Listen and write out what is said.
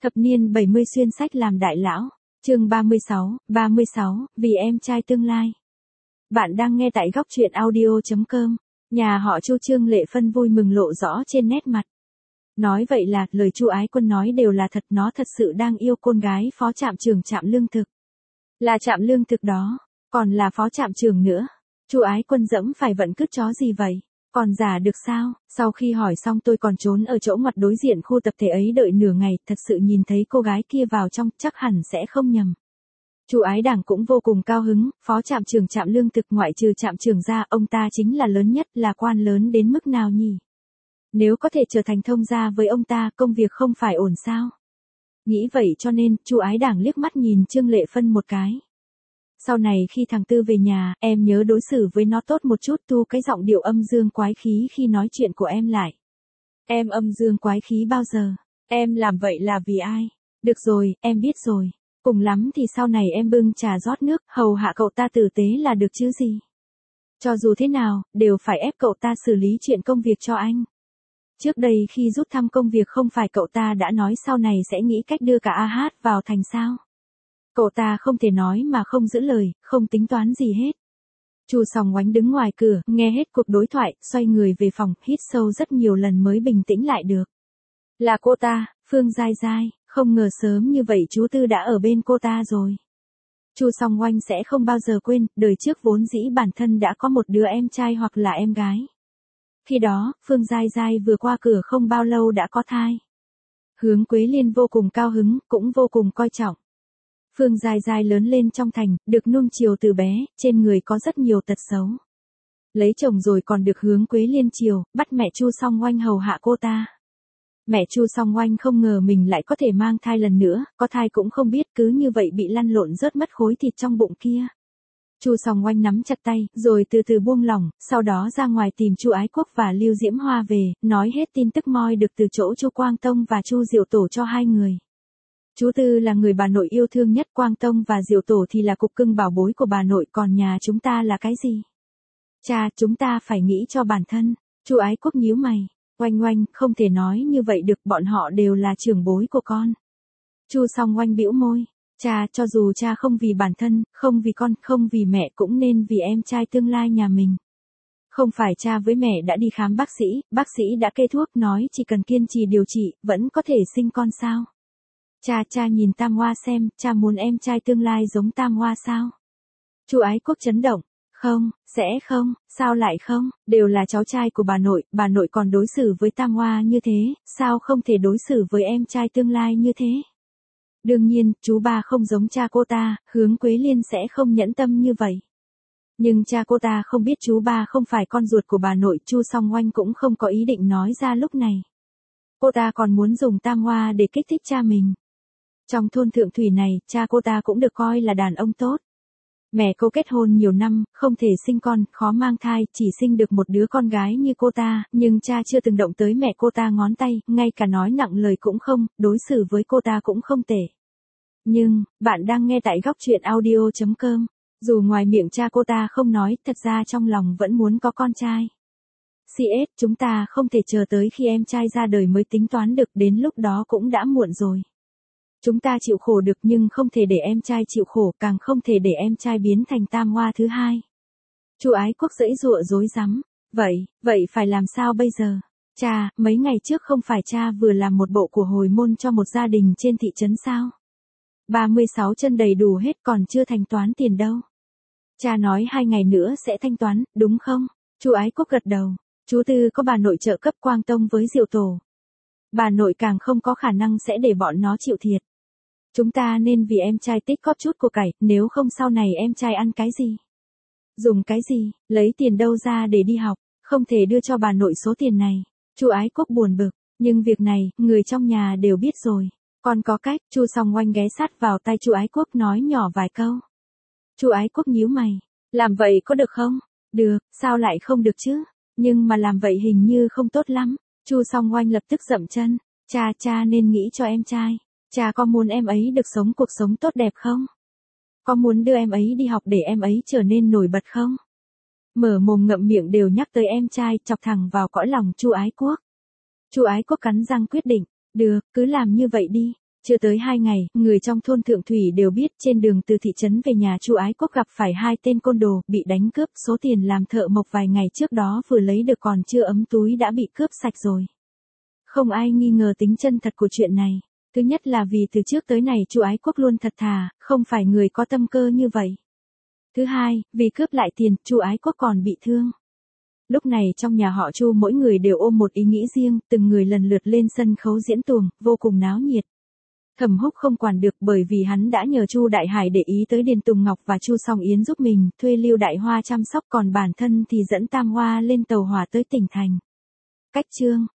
Thập niên 70 xuyên sách làm đại lão. Chương 36, vì em trai tương lai. Bạn đang nghe tại góc truyện audio.com. Nhà họ Chu Trương Lệ Phân vui mừng lộ rõ trên nét mặt. Nói vậy là lời Chu Ái Quân nói đều là thật, nó thật sự đang yêu con gái phó trạm trưởng trạm lương thực. Là trạm lương thực đó, còn là phó trạm trưởng nữa. Chu Ái Quân dẫm phải vận cứt chó gì vậy? Còn giả được sao? Sau khi hỏi xong tôi còn trốn ở chỗ ngoặt đối diện khu tập thể ấy đợi nửa ngày, thật sự nhìn thấy cô gái kia vào trong, chắc hẳn sẽ không nhầm. Chu Ái Đảng cũng vô cùng cao hứng, phó trạm trưởng trạm lương thực ngoại trừ trạm trưởng ra, ông ta chính là lớn nhất, là quan lớn đến mức nào nhỉ? Nếu có thể trở thành thông gia với ông ta, công việc không phải ổn sao? Nghĩ vậy cho nên, Chu Ái Đảng liếc mắt nhìn Trương Lệ Phân một cái. Sau này khi thằng Tư về nhà, em nhớ đối xử với nó tốt một chút, thu cái giọng điệu âm dương quái khí khi nói chuyện của em lại. Em âm dương quái khí bao giờ? Em làm vậy là vì ai? Được rồi, em biết rồi. Cùng lắm thì sau này em bưng trà rót nước, hầu hạ cậu ta tử tế là được chứ gì. Cho dù thế nào, đều phải ép cậu ta xử lý chuyện công việc cho anh. Trước đây khi rút thăm công việc không phải cậu ta đã nói sau này sẽ nghĩ cách đưa cả AH vào thành sao? Cậu ta không thể nói mà không giữ lời, không tính toán gì hết. Chu Song Oánh đứng ngoài cửa, nghe hết cuộc đối thoại, xoay người về phòng, hít sâu rất nhiều lần mới bình tĩnh lại được. Là cô ta, Phương Giai Giai, không ngờ sớm như vậy chú Tư đã ở bên cô ta rồi. Chu Song Oánh sẽ không bao giờ quên, đời trước vốn dĩ bản thân đã có một đứa em trai hoặc là em gái. Khi đó, Phương Giai Giai vừa qua cửa không bao lâu đã có thai. Hướng Quế Liên vô cùng cao hứng, cũng vô cùng coi trọng. Phương Giai Giai lớn lên trong thành, được nuông chiều từ bé, trên người có rất nhiều tật xấu. Lấy chồng rồi còn được Hướng Quế Liên chiều, bắt mẹ Chu Song Oánh hầu hạ cô ta. Mẹ Chu Song Oánh không ngờ mình lại có thể mang thai lần nữa, có thai cũng không biết, cứ như vậy bị lăn lộn rớt mất khối thịt trong bụng kia. Chu Song Oánh nắm chặt tay, rồi từ từ buông lỏng, sau đó ra ngoài tìm Chu Ái Quốc và Lưu Diễm Hoa về, nói hết tin tức moi được từ chỗ Chu Quang Tông và Chu Diệu Tổ cho hai người. Chú Tư là người bà nội yêu thương nhất, Quang Tông và Diệu Tổ thì là cục cưng bảo bối của bà nội, còn nhà chúng ta là cái gì? Cha, chúng ta phải nghĩ cho bản thân. Chu Ái Quốc nhíu mày. Oanh Oanh, không thể nói như vậy được, bọn họ đều là trưởng bối của con. Chu Song Oanh bĩu môi. Cha, cho dù cha không vì bản thân, không vì con, không vì mẹ, cũng nên vì em trai tương lai nhà mình. Không phải cha với mẹ đã đi khám bác sĩ đã kê thuốc nói chỉ cần kiên trì điều trị, vẫn có thể sinh con sao? Cha nhìn Tam Hoa xem, cha muốn em trai tương lai giống Tam Hoa sao? Chu Ái Quốc chấn động. Không, sẽ không, sao lại không, đều là cháu trai của bà nội còn đối xử với Tam Hoa như thế, sao không thể đối xử với em trai tương lai như thế? Đương nhiên, chú ba không giống cha cô ta, Hướng Quế Liên sẽ không nhẫn tâm như vậy. Nhưng cha cô ta không biết chú ba không phải con ruột của bà nội, Chu Song Oánh cũng không có ý định nói ra lúc này. Cô ta còn muốn dùng Tam Hoa để kích thích cha mình. Trong thôn Thượng Thủy này, cha cô ta cũng được coi là đàn ông tốt. Mẹ cô kết hôn nhiều năm, không thể sinh con, khó mang thai, chỉ sinh được một đứa con gái như cô ta, nhưng cha chưa từng động tới mẹ cô ta ngón tay, ngay cả nói nặng lời cũng không, đối xử với cô ta cũng không tệ. Nhưng, bạn đang nghe tại góc truyện audio.com, dù ngoài miệng cha cô ta không nói, thật ra trong lòng vẫn muốn có con trai. CS, chúng ta không thể chờ tới khi em trai ra đời mới tính toán được, đến lúc đó cũng đã muộn rồi. Chúng ta chịu khổ được nhưng không thể để em trai chịu khổ, càng không thể để em trai biến thành Tam Hoa thứ hai. Chu Ái Quốc giãy giụa rối rắm. Vậy phải làm sao bây giờ? Cha, mấy ngày trước không phải cha vừa làm một bộ của hồi môn cho một gia đình trên thị trấn sao? 36 chân đầy đủ hết, còn chưa thanh toán tiền đâu. Cha nói 2 ngày nữa sẽ thanh toán, đúng không? Chu Ái Quốc gật đầu. Chú Tư có bà nội trợ cấp Quang Tông với Diệu Tổ. Bà nội càng không có khả năng sẽ để bọn nó chịu thiệt. Chúng ta nên vì em trai tích góp chút của cải, nếu không sau này em trai ăn cái gì? Dùng cái gì, lấy tiền đâu ra để đi học, không thể đưa cho bà nội số tiền này. Chu Ái Quốc buồn bực, nhưng việc này, người trong nhà đều biết rồi. Còn có cách, Chu Song Oánh ghé sát vào tai Chu Ái Quốc nói nhỏ vài câu. Chu Ái Quốc nhíu mày, làm vậy có được không? Được, sao lại không được chứ? Nhưng mà làm vậy hình như không tốt lắm. Chu Song Oánh lập tức dậm chân, cha nên nghĩ cho em trai. Cha có muốn em ấy được sống cuộc sống tốt đẹp không? Có muốn đưa em ấy đi học để em ấy trở nên nổi bật không? Mở mồm ngậm miệng đều nhắc tới em trai, chọc thẳng vào cõi lòng Chu Ái Quốc. Chu Ái Quốc cắn răng quyết định, được, cứ làm như vậy đi. Chưa tới 2 ngày, người trong thôn Thượng Thủy đều biết trên đường từ thị trấn về nhà Chu Ái Quốc gặp phải 2 tên côn đồ, bị đánh cướp, số tiền làm thợ mộc vài ngày trước đó vừa lấy được còn chưa ấm túi đã bị cướp sạch rồi. Không ai nghi ngờ tính chân thật của chuyện này. Thứ nhất là vì từ trước tới nay Chu Ái Quốc luôn thật thà, không phải người có tâm cơ như vậy. Thứ hai, vì cướp lại tiền, Chu Ái Quốc còn bị thương. Lúc này trong nhà họ Chu mỗi người đều ôm một ý nghĩ riêng, từng người lần lượt lên sân khấu diễn tuồng, vô cùng náo nhiệt. Thẩm Húc không quản được bởi vì hắn đã nhờ Chu Đại Hải để ý tới Điền Tùng Ngọc và Chu Song Yến giúp mình, thuê Lưu Đại Hoa chăm sóc, còn bản thân thì dẫn Tam Hoa lên tàu hỏa tới tỉnh thành. Cách chương